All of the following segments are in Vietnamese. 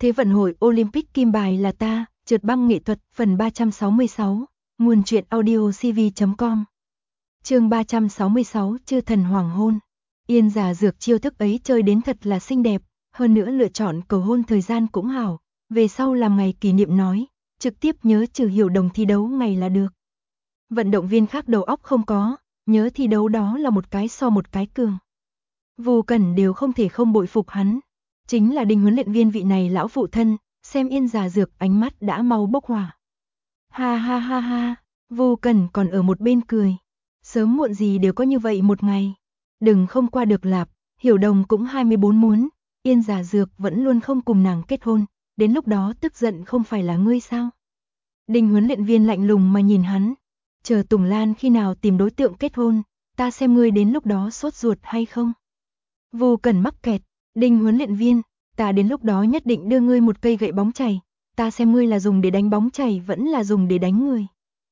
Thế vận hội Olympic kim bài là ta, trượt băng nghệ thuật, phần 366, nguồn truyện audio cv.com. Chương 366, chư thần hoàng hôn. Yên Giả Dược chiêu thức ấy chơi đến thật là xinh đẹp, hơn nữa lựa chọn cầu hôn thời gian cũng hảo, về sau làm ngày kỷ niệm nói, trực tiếp nhớ trừ hiểu đồng thi đấu ngày là được. Vận động viên khác đầu óc không có, nhớ thi đấu đó là một cái so một cái cường. Vô Cẩn đều không thể không bội phục hắn. Chính là Đinh huấn luyện viên vị này lão phụ thân, xem Yên Giả Dược ánh mắt đã mau bốc hỏa. Ha ha ha ha, Vô Cẩn còn ở một bên cười. Sớm muộn gì đều có như vậy một ngày. Đừng không qua được lạp, Hiểu Đồng cũng 24 muốn, Yên Giả Dược vẫn luôn không cùng nàng kết hôn, đến lúc đó tức giận không phải là ngươi sao? Đinh huấn luyện viên lạnh lùng mà nhìn hắn, chờ Tùng Lan khi nào tìm đối tượng kết hôn, ta xem ngươi đến lúc đó sốt ruột hay không? Vô Cẩn mắc kẹt, Đinh huấn luyện viên, ta đến lúc đó nhất định đưa ngươi một cây gậy bóng chày, ta xem ngươi là dùng để đánh bóng chày vẫn là dùng để đánh người.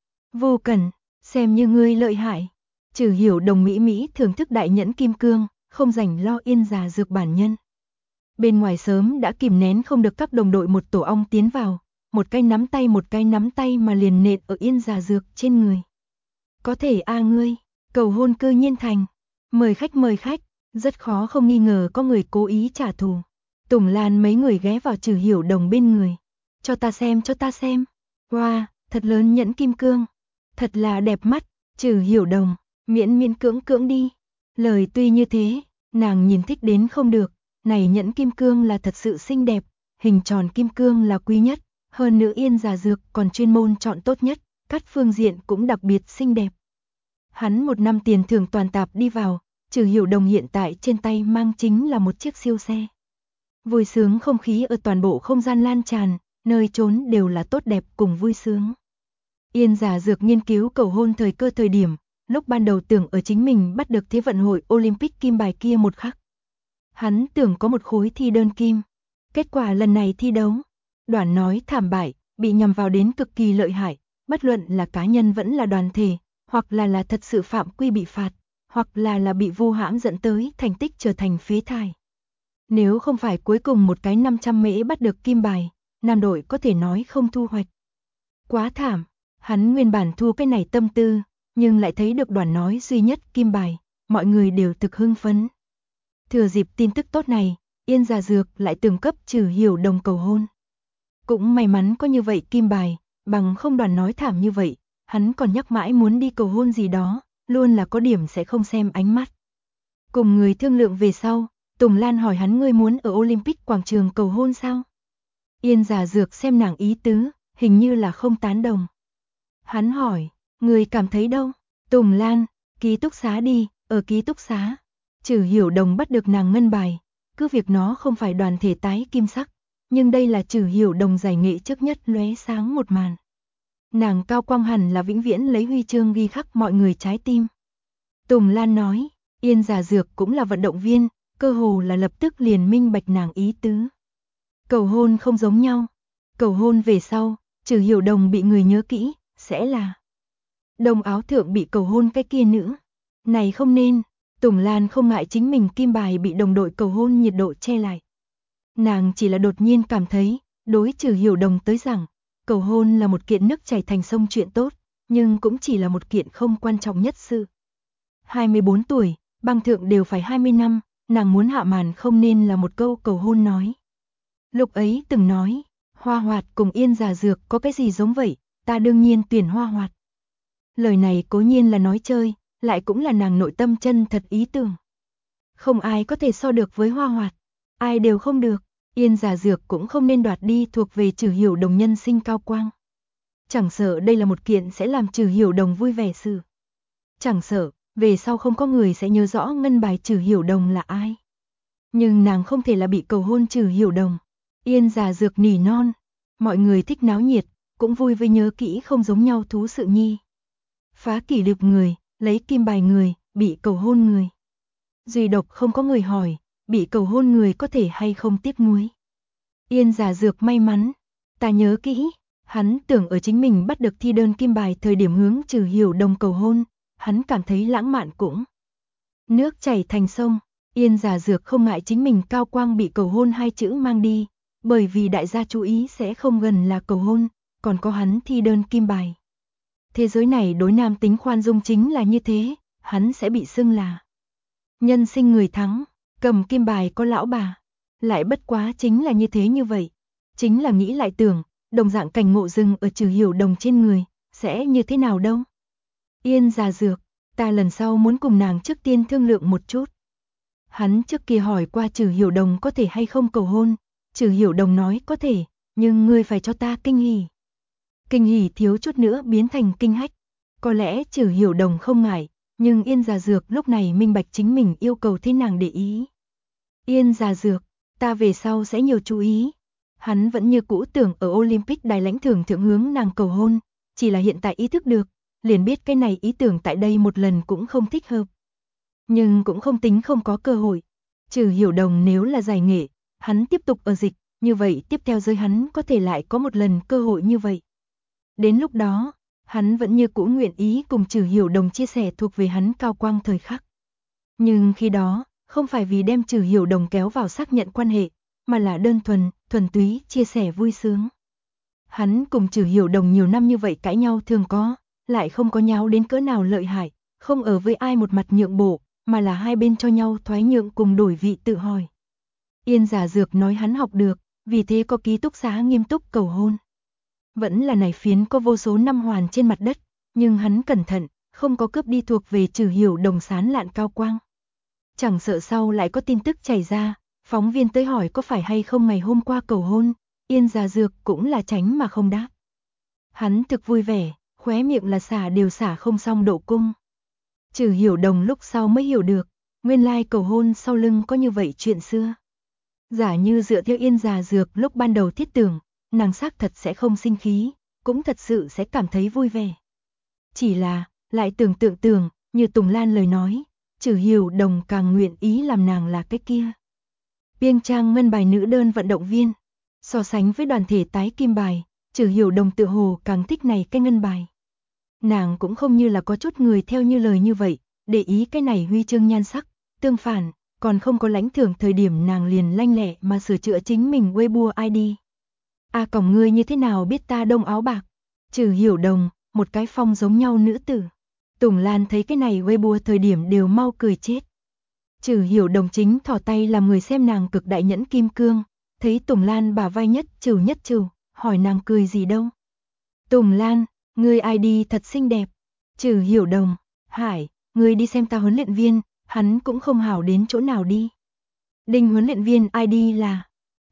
Vô Cẩn, xem như ngươi lợi hại. Trừ Hiểu Đồng mỹ mỹ thưởng thức đại nhẫn kim cương, không rảnh lo Yên Giả Dược bản nhân. Bên ngoài sớm đã kìm nén không được các đồng đội một tổ ong tiến vào, một cái nắm tay mà liền nện ở Yên Giả Dược trên người. Có thể ngươi, cầu hôn cơ nhiên thành, mời khách, rất khó không nghi ngờ có người cố ý trả thù. Tùng Lan mấy người ghé vào Trừ Hiểu Đồng bên người. Cho ta xem. Wow, thật lớn nhẫn kim cương. Thật là đẹp mắt, Trừ Hiểu Đồng, miễn cưỡng đi. Lời tuy như thế, nàng nhìn thích đến không được. Này nhẫn kim cương là thật sự xinh đẹp, hình tròn kim cương là quý nhất. Hơn nữa Yên Giả Dược còn chuyên môn chọn tốt nhất, các phương diện cũng đặc biệt xinh đẹp. Hắn 1 năm tiền thưởng toàn tạp đi vào, Trừ Hiểu Đồng hiện tại trên tay mang chính là một chiếc siêu xe. Vui sướng không khí ở toàn bộ không gian lan tràn, nơi trốn đều là tốt đẹp cùng vui sướng. Yên Giả Dược nghiên cứu cầu hôn thời cơ thời điểm, lúc ban đầu tưởng ở chính mình bắt được thế vận hội Olympic kim bài kia một khắc. Hắn tưởng có một khối thi đơn kim. Kết quả lần này thi đấu, Đoản nói thảm bại, bị nhằm vào đến cực kỳ lợi hại, bất luận là cá nhân vẫn là đoàn thể, hoặc là thật sự phạm quy bị phạt, hoặc là bị vu hãm dẫn tới thành tích trở thành phế thải. Nếu không phải cuối cùng một cái 500 mễ bắt được kim bài, nam đội có thể nói không thu hoạch. Quá thảm, hắn nguyên bản thu cái này tâm tư, nhưng lại thấy được Đoản nói duy nhất kim bài, mọi người đều thực hưng phấn. Thừa dịp tin tức tốt này, Yên Giả Dược lại từng cấp Trừ Hiểu Đồng cầu hôn. Cũng may mắn có như vậy kim bài, bằng không Đoản nói thảm như vậy, hắn còn nhắc mãi muốn đi cầu hôn gì đó, luôn là có điểm sẽ không xem ánh mắt. Cùng người thương lượng về sau, Tùng Lan hỏi hắn ngươi muốn ở Olympic quảng trường cầu hôn sao? Yên Giả Dược xem nàng ý tứ, hình như là không tán đồng. Hắn hỏi, người cảm thấy đâu? Tùng Lan, ký túc xá đi, ở ký túc xá. Trừ Hiểu Đồng bắt được nàng ngân bài, cứ việc nó không phải đoàn thể tái kim sắc, nhưng đây là Trừ Hiểu Đồng giải nghệ trước nhất lóe sáng một màn. Nàng cao quang hẳn là vĩnh viễn lấy huy chương ghi khắc mọi người trái tim. Tùng Lan nói, Yên Giả Dược cũng là vận động viên, cơ hồ là lập tức liền minh bạch nàng ý tứ. Cầu hôn không giống nhau. Cầu hôn về sau, Trừ Hiểu Đồng bị người nhớ kỹ, sẽ là đồng áo thượng bị cầu hôn cái kia nữ. Này không nên, Tùng Lan không ngại chính mình kim bài bị đồng đội cầu hôn nhiệt độ che lại. Nàng chỉ là đột nhiên cảm thấy, đối Trừ Hiểu Đồng tới rằng, cầu hôn là một kiện nước chảy thành sông chuyện tốt, nhưng cũng chỉ là một kiện không quan trọng nhất sự. 24 tuổi, băng thượng đều phải 20 năm, nàng muốn hạ màn không nên là một câu cầu hôn nói. Lúc ấy từng nói, Hoa Hoạt cùng Yên Giả Dược có cái gì giống vậy, ta đương nhiên tuyển Hoa Hoạt. Lời này cố nhiên là nói chơi, lại cũng là nàng nội tâm chân thật ý tưởng. Không ai có thể so được với Hoa Hoạt, ai đều không được, Yên Giả Dược cũng không nên đoạt đi thuộc về Trừ Hiểu Đồng nhân sinh cao quang. Chẳng sợ đây là một kiện sẽ làm Trừ Hiểu Đồng vui vẻ sự. Chẳng sợ, về sau không có người sẽ nhớ rõ ngân bài Trừ Hiểu Đồng là ai. Nhưng nàng không thể là bị cầu hôn Trừ Hiểu Đồng. Yên Giả Dược nỉ non, mọi người thích náo nhiệt, cũng vui với nhớ kỹ không giống nhau thú sự nhi. Phá kỷ lục người, lấy kim bài người, bị cầu hôn người. Duy độc không có người hỏi, bị cầu hôn người có thể hay không tiếc nuối. Yên Giả Dược may mắn, ta nhớ kỹ, hắn tưởng ở chính mình bắt được thi đơn kim bài thời điểm hướng Trừ Hiểu Đồng cầu hôn, hắn cảm thấy lãng mạn cũng. Nước chảy thành sông, Yên Giả Dược không ngại chính mình cao quang bị cầu hôn 2 chữ mang đi, bởi vì đại gia chú ý sẽ không gần là cầu hôn, còn có hắn thi đơn kim bài. Thế giới này đối nam tính khoan dung chính là như thế, hắn sẽ bị xưng là nhân sinh người thắng, cầm kim bài có lão bà. Lại bất quá chính là như thế như vậy. Chính là nghĩ lại tưởng, đồng dạng cảnh ngộ dừng ở Trừ Hiểu Đồng trên người, sẽ như thế nào đâu. Yên Già Dược, ta lần sau muốn cùng nàng trước tiên thương lượng một chút. Hắn trước kia hỏi qua Trừ Hiểu Đồng có thể hay không cầu hôn, Trừ Hiểu Đồng nói có thể, nhưng ngươi phải cho ta kinh hỉ. Kinh hỉ thiếu chút nữa biến thành kinh hách. Có lẽ Trừ Hiểu Đồng không ngại, nhưng Yên Già Dược lúc này minh bạch chính mình yêu cầu thế nàng để ý. Yên Già Dược, ta về sau sẽ nhiều chú ý. Hắn vẫn như cũ tưởng ở Olympic đài lãnh thưởng thượng hướng nàng cầu hôn, chỉ là hiện tại ý thức được, liền biết cái này ý tưởng tại đây một lần cũng không thích hợp. Nhưng cũng không tính không có cơ hội. Trừ Hiểu Đồng nếu là giải nghệ, hắn tiếp tục ở dịch, như vậy tiếp theo giới hắn có thể lại có một lần cơ hội như vậy. Đến lúc đó, hắn vẫn như cũ nguyện ý cùng Trừ Hiểu Đồng chia sẻ thuộc về hắn cao quang thời khắc. Nhưng khi đó, không phải vì đem Trừ Hiểu Đồng kéo vào xác nhận quan hệ, mà là đơn thuần túy chia sẻ vui sướng. Hắn cùng Trừ Hiểu Đồng nhiều năm như vậy cãi nhau thường có, lại không có nháo đến cỡ nào lợi hại, không ở với ai một mặt nhượng bộ, mà là hai bên cho nhau thoái nhượng cùng đổi vị tự hỏi. Yên Giả Dược nói hắn học được, vì thế có ký túc xá nghiêm túc cầu hôn. Vẫn là này phiến có vô số năm hoàn trên mặt đất, nhưng hắn cẩn thận, không có cướp đi thuộc về Trừ Hiểu Đồng sán lạn cao quang. Chẳng sợ sau lại có tin tức chảy ra, phóng viên tới hỏi có phải hay không ngày hôm qua cầu hôn, Yên Giả Dược cũng là tránh mà không đáp. Hắn thực vui vẻ, khóe miệng là xả đều xả không xong độ cung. Trừ Hiểu Đồng lúc sau mới hiểu được, nguyên lai cầu hôn sau lưng có như vậy chuyện xưa. Giả như dựa theo Yên Giả Dược lúc ban đầu thiết tưởng, nàng xác thật sẽ không sinh khí, cũng thật sự sẽ cảm thấy vui vẻ. Chỉ là, lại tưởng, như Tùng Lan lời nói, Trừ Hiểu Đồng càng nguyện ý làm nàng là cái kia. Biên trang ngân bài nữ đơn vận động viên, so sánh với đoàn thể tái kim bài, Trừ Hiểu Đồng tự hồ càng thích này cái ngân bài. Nàng cũng không như là có chút người theo như lời như vậy, để ý cái này huy chương nhan sắc, tương phản, còn không có lãnh thưởng thời điểm nàng liền lanh lẹ mà sửa chữa chính mình Weibo ID. Còng ngươi như thế nào biết ta đông áo bạc? Trừ Hiểu Đồng, một cái phong giống nhau nữ tử. Tùng Lan thấy cái này Weibo thời điểm đều mau cười chết. Trừ Hiểu Đồng chính thò tay làm người xem nàng cực đại nhẫn kim cương, thấy Tùng Lan bả vai nhất trừ, hỏi nàng cười gì đâu. Tùng Lan, ngươi ID thật xinh đẹp. Trừ Hiểu Đồng, Hải, ngươi đi xem ta huấn luyện viên, hắn cũng không hảo đến chỗ nào đi. Đinh huấn luyện viên ID là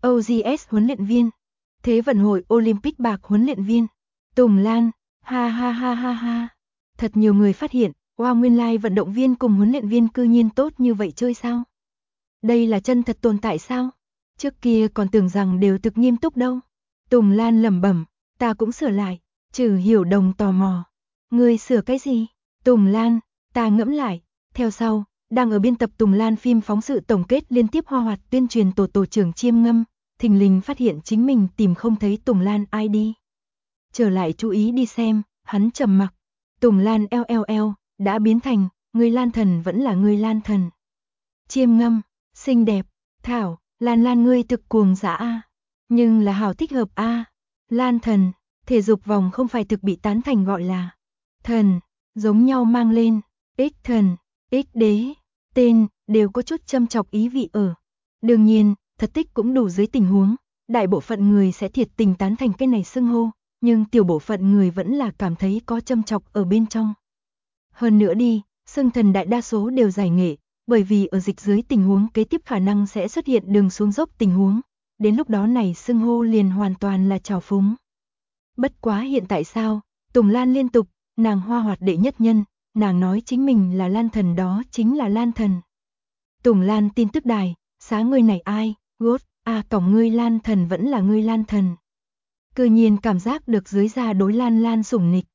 OGS huấn luyện viên, Thế vận hội Olympic bạc huấn luyện viên. Tùng Lan, ha ha ha ha ha. Thật nhiều người phát hiện, wow, nguyên lai vận động viên cùng huấn luyện viên cư nhiên tốt như vậy chơi sao? Đây là chân thật tồn tại sao? Trước kia còn tưởng rằng đều thực nghiêm túc đâu. Tùng Lan lẩm bẩm, ta cũng sửa lại. Trừ Hiểu Đồng tò mò. Ngươi sửa cái gì? Tùng Lan, ta ngẫm lại. Theo sau, đang ở biên tập Tùng Lan phim phóng sự tổng kết liên tiếp hoa hoạt tuyên truyền tổ trưởng Chiêm Ngâm, thình lình phát hiện chính mình tìm không thấy Tùng Lan ID. Trở lại chú ý đi xem, hắn trầm mặc. Tùng Lan LLL, đã biến thành, người Lan Thần vẫn là người Lan Thần. Chiêm Ngâm, xinh đẹp, Thảo, Lan ngươi thực cuồng dã a, nhưng là hảo thích hợp a. Lan Thần, thể dục vòng không phải thực bị tán thành gọi là thần, giống nhau mang lên, X thần, X đế, tên, đều có chút châm chọc ý vị ở. Đương nhiên, thật tích cũng đủ dưới tình huống, đại bộ phận người sẽ thiệt tình tán thành cái này xưng hô, nhưng tiểu bộ phận người vẫn là cảm thấy có châm chọc ở bên trong. Hơn nữa đi, xưng thần đại đa số đều giải nghệ, bởi vì ở dịch dưới tình huống kế tiếp khả năng sẽ xuất hiện đường xuống dốc tình huống, đến lúc đó này xưng hô liền hoàn toàn là trào phúng. Bất quá hiện tại sao, Tùng Lan liên tục, nàng hoa hoạt đệ nhất nhân, nàng nói chính mình là Lan Thần đó chính là Lan Thần. Tùng Lan tin tức đài, xá ngươi này ai, gốt, cổng ngươi Lan Thần vẫn là ngươi Lan Thần. Cư nhiên cảm giác được dưới da đối Lan sủng nịch.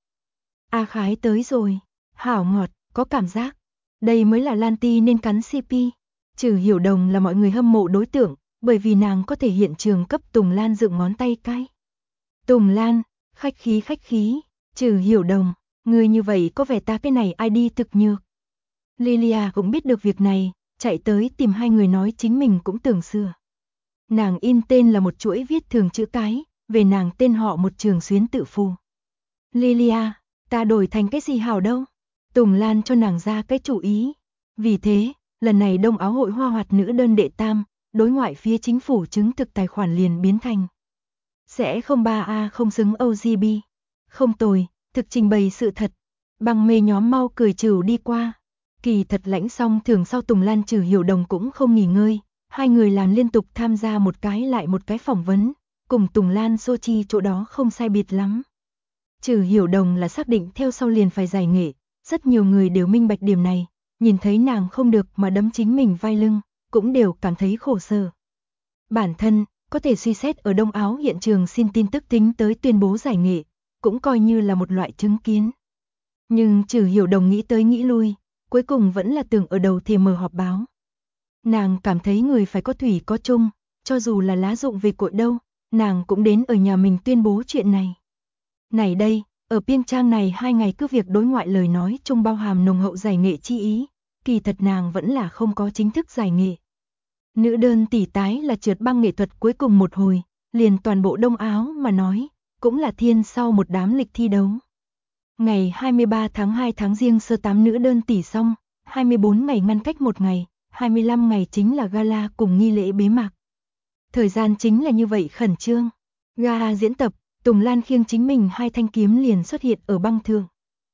Khái tới rồi, hảo ngọt, có cảm giác. Đây mới là Lan Ti nên cắn CP. Trừ Hiểu Đồng là mọi người hâm mộ đối tượng, bởi vì nàng có thể hiện trường cấp Tùng Lan dựng ngón tay cái. Tùng Lan, khách khí, Trừ Hiểu Đồng, người như vậy có vẻ ta cái này ID thực nhược. Lilia cũng biết được việc này, chạy tới tìm hai người nói chính mình cũng tưởng sửa. Nàng in tên là một chuỗi viết thường chữ cái, về nàng tên họ một trường xuyến tự phù. Lilia, ta đổi thành cái gì hảo đâu? Tùng Lan cho nàng ra cái chủ ý. Vì thế, lần này Đông Áo hội hoa hoạt nữ đơn đệ tam, đối ngoại phía chính phủ chứng thực tài khoản liền biến thành sẽ không 3A không xứng OGB. Không tồi, thực trình bày sự thật. Băng mê nhóm mau cười trừ đi qua. Kỳ thật lãnh xong thường sau Tùng Lan Trừ Hiểu Đồng cũng không nghỉ ngơi. Hai người làm liên tục tham gia một cái lại một cái phỏng vấn, cùng Tùng Lan Sochi chỗ đó không sai biệt lắm. Trừ Hiểu Đồng là xác định theo sau liền phải giải nghệ, rất nhiều người đều minh bạch điểm này, nhìn thấy nàng không được mà đấm chính mình vai lưng, cũng đều cảm thấy khổ sở. Bản thân, có thể suy xét ở Đông Áo hiện trường xin tin tức tính tới tuyên bố giải nghệ, cũng coi như là một loại chứng kiến. Nhưng Trừ Hiểu Đồng nghĩ tới nghĩ lui, cuối cùng vẫn là tưởng ở đầu thềm mở họp báo. Nàng cảm thấy người phải có thủy có chung, cho dù là lá dụng về cội đâu, nàng cũng đến ở nhà mình tuyên bố chuyện này. Này đây, ở Piên Trang này 2 ngày cứ việc đối ngoại lời nói chung bao hàm nồng hậu giải nghệ chi ý, kỳ thật nàng vẫn là không có chính thức giải nghệ. Nữ đơn tỷ tái là trượt băng nghệ thuật cuối cùng một hồi, liền toàn bộ Đông Áo mà nói, cũng là thiên sau một đám lịch thi đấu. Ngày 23 tháng 2 tháng Giêng sơ 8 nữ đơn tỷ xong, 24 ngày ngăn cách một ngày, 25 ngày chính là gala cùng nghi lễ bế mạc. Thời gian chính là như vậy khẩn trương. Gala diễn tập, Tùng Lan khiêng chính mình 2 thanh kiếm liền xuất hiện ở băng thượng.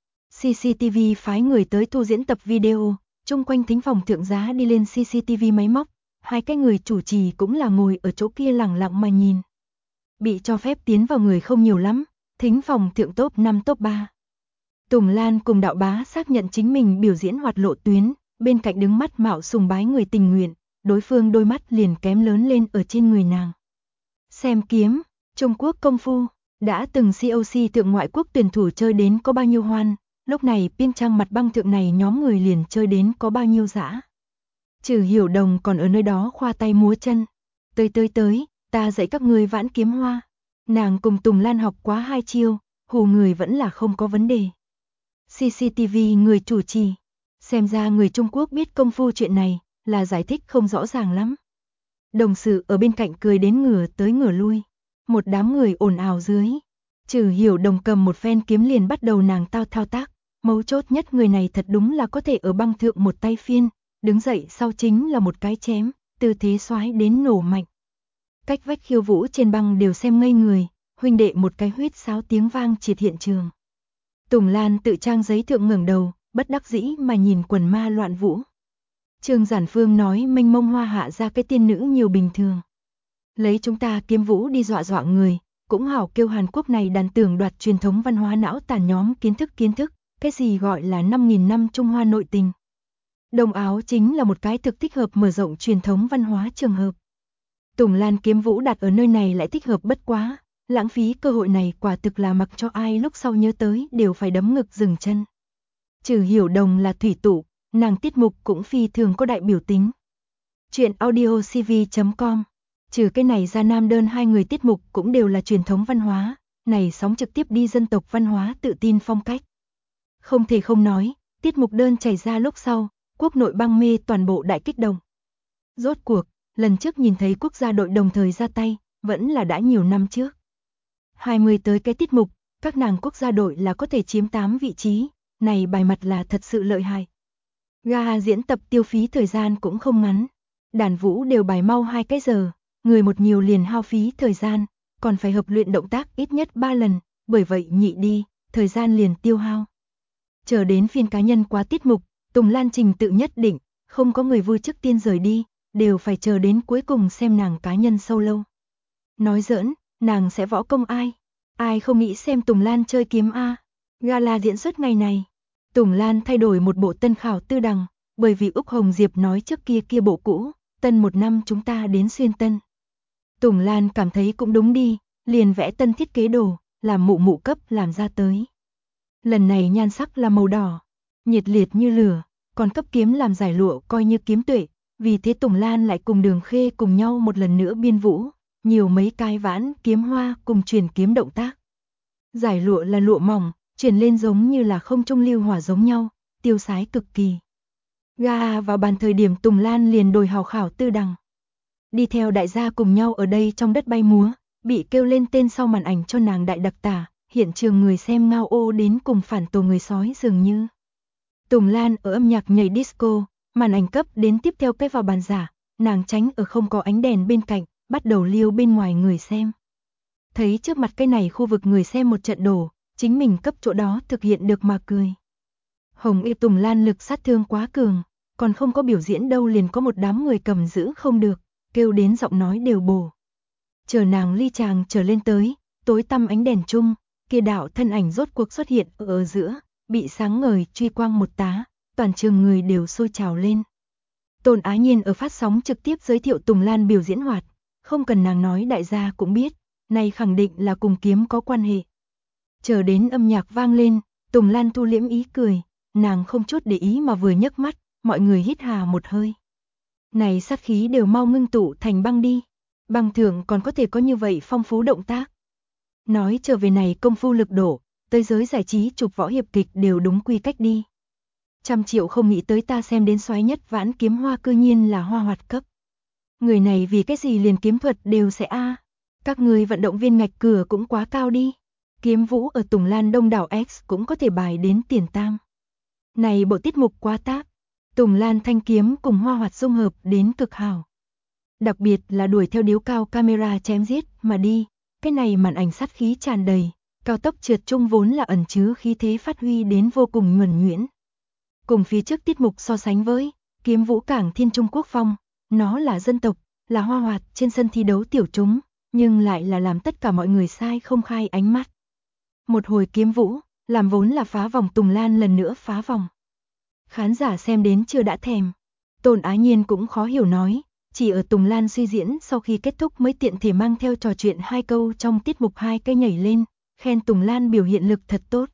CCTV phái người tới thu diễn tập video, chung quanh thính phòng thượng giá đi lên CCTV máy móc, 2 cái người chủ trì cũng là ngồi ở chỗ kia lẳng lặng mà nhìn. Bị cho phép tiến vào người không nhiều lắm, thính phòng thượng top 5 top 3. Tùng Lan cùng đạo bá xác nhận chính mình biểu diễn hoạt lộ tuyến, bên cạnh đứng mắt mạo sùng bái người tình nguyện, đối phương đôi mắt liền kém lớn lên ở trên người nàng. Xem kiếm, Trung Quốc công phu, đã từng COC thượng ngoại quốc tuyển thủ chơi đến có bao nhiêu hoan, lúc này Piên Trang mặt băng thượng này nhóm người liền chơi đến có bao nhiêu dã. Trừ Hiểu Đồng còn ở nơi đó khoa tay múa chân. Tới, ta dạy các ngươi vãn kiếm hoa. Nàng cùng Tùng Lan học quá 2 chiêu, hù người vẫn là không có vấn đề. CCTV người chủ trì, xem ra người Trung Quốc biết công phu chuyện này, là giải thích không rõ ràng lắm. Đồng sự ở bên cạnh cười đến ngửa tới ngửa lui, một đám người ồn ào dưới. Trừ Hiểu Đồng cầm một phen kiếm liền bắt đầu nàng thao tác, mấu chốt nhất người này thật đúng là có thể ở băng thượng một tay phiên, đứng dậy sau chính là một cái chém, tư thế xoái đến nổ mạnh. Cách vách khiêu vũ trên băng đều xem ngây người, huynh đệ một cái huýt sáo tiếng vang triệt hiện trường. Tùng Lan tự trang giấy thượng ngẩng đầu, bất đắc dĩ mà nhìn quần ma loạn vũ. Trương Giản Phương nói mênh mông hoa hạ ra cái tiên nữ nhiều bình thường. Lấy chúng ta kiếm vũ đi dọa người, cũng hảo kêu Hàn Quốc này đàn tưởng đoạt truyền thống văn hóa não tàn nhóm kiến thức, cái gì gọi là 5.000 năm Trung Hoa nội tình. Đông Áo chính là một cái thực thích hợp mở rộng truyền thống văn hóa trường hợp. Tùng Lan kiếm vũ đặt ở nơi này lại thích hợp bất quá, lãng phí cơ hội này quả thực là mặc cho ai lúc sau nhớ tới đều phải đấm ngực dừng chân. Trừ Hiểu Đồng là thủy tụ, nàng tiết mục cũng phi thường có đại biểu tính. Chuyện audiocv.com. Trừ cái này ra nam đơn 2 người tiết mục cũng đều là truyền thống văn hóa, này sóng trực tiếp đi dân tộc văn hóa tự tin phong cách. Không thể không nói, tiết mục đơn chảy ra lúc sau, quốc nội băng mê toàn bộ đại kích động. Rốt cuộc, lần trước nhìn thấy quốc gia đội đồng thời ra tay, vẫn là đã nhiều năm trước. 20 tới cái tiết mục, các nàng quốc gia đội là có thể chiếm 8 vị trí, này bài mặt là thật sự lợi hại. Gala diễn tập tiêu phí thời gian cũng không ngắn, đàn vũ đều bài mau 2 cái giờ, người một nhiều liền hao phí thời gian, còn phải hợp luyện động tác ít nhất 3 lần, bởi vậy nhị đi, thời gian liền tiêu hao. Chờ đến phiên cá nhân qua tiết mục, Tùng Lan trình tự nhất định, không có người vui trước tiên rời đi, đều phải chờ đến cuối cùng xem nàng cá nhân solo. Nói giỡn, nàng sẽ võ công ai? Ai không nghĩ xem Tùng Lan chơi kiếm a? Gala diễn xuất ngày này, Tùng Lan thay đổi một bộ tân khảo tư đằng, bởi vì Úc Hồng Diệp nói trước kia bộ cũ, tân một năm chúng ta đến xuyên tân. Tùng Lan cảm thấy cũng đúng đi, liền vẽ tân thiết kế đồ, làm mụ cấp làm ra tới. Lần này nhan sắc là màu đỏ, nhiệt liệt như lửa, còn cấp kiếm làm giải lụa coi như kiếm tuệ, vì thế Tùng Lan lại cùng Đường Khê cùng nhau một lần nữa biên vũ, nhiều mấy cái vãn kiếm hoa cùng truyền kiếm động tác. Giải lụa là lụa mỏng, truyền lên giống như là không trung lưu hỏa giống nhau, tiêu sái cực kỳ. Vào bàn thời điểm Tùng Lan liền đổi hào khảo tư đằng. đi theo đại gia cùng nhau ở đây trong đất bay múa, bị kêu lên tên sau màn ảnh cho nàng đại đặc tả, hiện trường người xem ngao ô đến cùng phản tổ người sói dường như. Tùng Lan ở âm nhạc nhảy disco, màn ảnh cấp đến tiếp theo cái vào bàn giả, nàng tránh ở không có ánh đèn bên cạnh, bắt đầu liêu bên ngoài người xem. Thấy trước mặt cái này khu vực người xem một trận đổ, chính mình cấp chỗ đó thực hiện được mà cười. Hồng Y Tùng Lan lực sát thương quá cường, còn không có biểu diễn đâu liền có một đám người cầm giữ không được, kêu đến giọng nói đều bổ. Chờ nàng ly chàng trở lên tới, tối tăm ánh đèn chung, kia đạo thân ảnh rốt cuộc xuất hiện ở giữa, bị sáng ngời truy quang một tá, toàn trường người đều sôi trào lên. Tôn Á Nhiên ở phát sóng trực tiếp giới thiệu Tùng Lan biểu diễn hoạt, không cần nàng nói đại gia cũng biết, này khẳng định là cùng kiếm có quan hệ. Chờ đến âm nhạc vang lên, Tùng Lan thu liễm ý cười, nàng không chút để ý mà vừa nhấc mắt, mọi người hít hà một hơi. Này sát khí đều mau ngưng tụ thành băng đi, băng thượng còn có thể có như vậy phong phú động tác. Nói trở về này công phu lực đổ, tới giới giải trí chụp võ hiệp kịch đều đúng quy cách đi. 100 triệu không nghĩ tới ta xem đến soái nhất vãn kiếm hoa cư nhiên là hoa hoạt cấp. Người này vì cái gì liền kiếm thuật đều sẽ các người vận động viên ngạch cửa cũng quá cao đi. Kiếm vũ ở Tùng Lan đông đảo X cũng có thể bài đến tiền tam. Này bộ tiết mục quá tác, Tùng Lan thanh kiếm cùng hoa hoạt dung hợp đến cực hảo. Đặc biệt là đuổi theo điếu cao camera chém giết mà đi, cái này màn ảnh sát khí tràn đầy, cao tốc trượt trung vốn là ẩn chứa khí thế phát huy đến vô cùng nhuần nhuyễn. Cùng phía trước tiết mục so sánh với, kiếm vũ cảng thiên Trung Quốc phong, nó là dân tộc, là hoa hoạt trên sân thi đấu tiểu chúng, nhưng lại là làm tất cả mọi người sai không khai ánh mắt. Một hồi kiếm vũ, làm vốn là phá vòng Tùng Lan lần nữa phá vòng. Khán giả xem đến chưa đã thèm. Tôn Á Nhiên cũng khó hiểu nói, chỉ ở Tùng Lan suy diễn sau khi kết thúc mới tiện thể mang theo trò chuyện 2 câu trong tiết mục 2 cây nhảy lên, khen Tùng Lan biểu hiện lực thật tốt.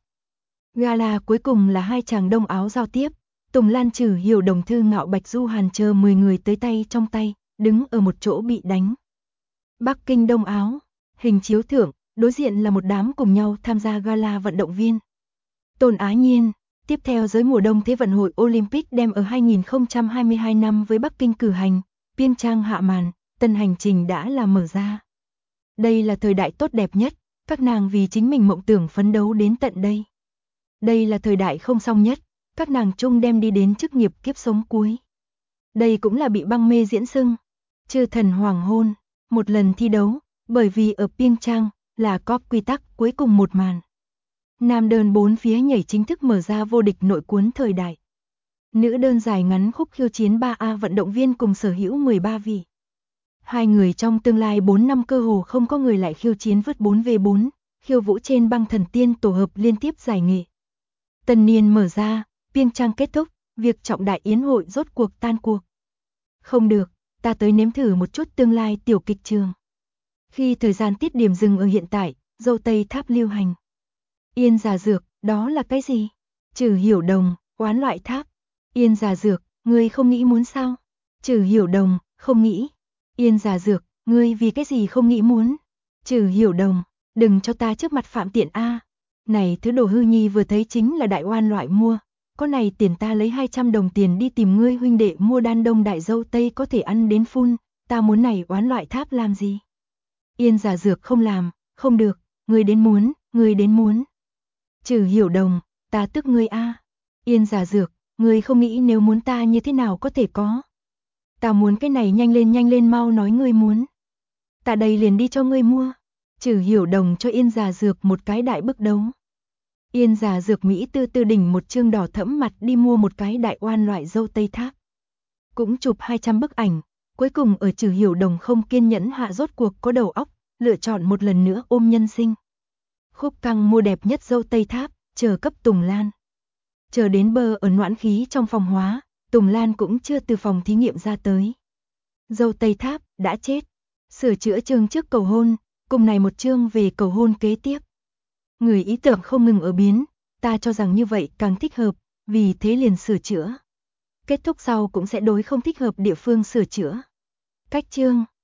Gala cuối cùng là 2 chàng đông áo giao tiếp, Tùng Lan Trử Hiểu Đồng Thư Ngạo Bạch Du Hàn chờ 10 người tới tay trong tay, đứng ở một chỗ bị đánh. Bắc Kinh đông áo, hình chiếu thưởng, đối diện là một đám cùng nhau tham gia gala vận động viên. Tôn Á Nhiên, tiếp theo giới mùa đông Thế vận hội Olympic đem ở 2022 năm với Bắc Kinh cử hành, Pyeongchang hạ màn, tân hành trình đã là mở ra. Đây là thời đại tốt đẹp nhất, các nàng vì chính mình mộng tưởng phấn đấu đến tận đây. Đây là thời đại không xong nhất, các nàng chung đem đi đến chức nghiệp kiếp sống cuối. Đây cũng là bị băng mê diễn xưng, chư thần hoàng hôn, một lần thi đấu, bởi vì ở Pyeongchang là cóp quy tắc cuối cùng một màn. Nam đơn 4 phía nhảy chính thức mở ra vô địch nội cuốn thời đại. Nữ đơn dài ngắn khúc khiêu chiến 3A vận động viên cùng sở hữu 13 vị. Hai người trong tương lai 4 năm cơ hồ không có người lại khiêu chiến vượt 4v4, khiêu vũ trên băng thần tiên tổ hợp liên tiếp giải nghệ. Tân niên mở ra, Pyeongchang kết thúc, việc trọng đại yến hội rốt cuộc tan cuộc. Không được, ta tới nếm thử một chút tương lai tiểu kịch trường. Khi thời gian tiết điểm dừng ở hiện tại, dâu tây tháp lưu hành. Yên Giả Dược, đó là cái gì? Trừ Hiểu Đồng, oán loại tháp. Yên Giả Dược, ngươi không nghĩ muốn sao? Trừ Hiểu Đồng, không nghĩ. Yên Giả Dược, ngươi vì cái gì không nghĩ muốn? Trừ Hiểu Đồng, đừng cho ta trước mặt phạm tiện a. Này thứ đồ hư nhi vừa thấy chính là đại oan loại mua. Có này tiền ta lấy 200 đồng tiền đi tìm ngươi huynh đệ mua đan đông đại dâu tây có thể ăn đến phun, ta muốn này oán loại tháp làm gì? Yên Giả Dược không làm, không được, ngươi đến muốn. Trừ Hiểu Đồng, ta tức ngươi a. Yên Giả Dược, ngươi không nghĩ nếu muốn ta như thế nào có thể có. Ta muốn cái này nhanh lên mau nói ngươi muốn. Ta đây liền đi cho ngươi mua. Trừ Hiểu Đồng cho Yên Giả Dược một cái đại bức đấu. Yên Giả Dược Mỹ tư đỉnh một chương đỏ thẫm mặt đi mua một cái đại oan loại dâu tây tháp. Cũng chụp 200 bức ảnh, cuối cùng ở Trừ Hiểu Đồng không kiên nhẫn hạ rốt cuộc có đầu óc, lựa chọn một lần nữa ôm nhân sinh. Khúc Căng mua đẹp nhất dâu tây tháp, chờ cấp Tùng Lan. Chờ đến bơ ở noãn khí trong phòng hóa, Tùng Lan cũng chưa từ phòng thí nghiệm ra tới. Dâu tây tháp, đã chết. Sửa chữa chương trước cầu hôn, cùng này một chương về cầu hôn kế tiếp. Người ý tưởng không ngừng ở biến, ta cho rằng như vậy càng thích hợp, vì thế liền sửa chữa. Kết thúc sau cũng sẽ đối không thích hợp địa phương sửa chữa. Cách chương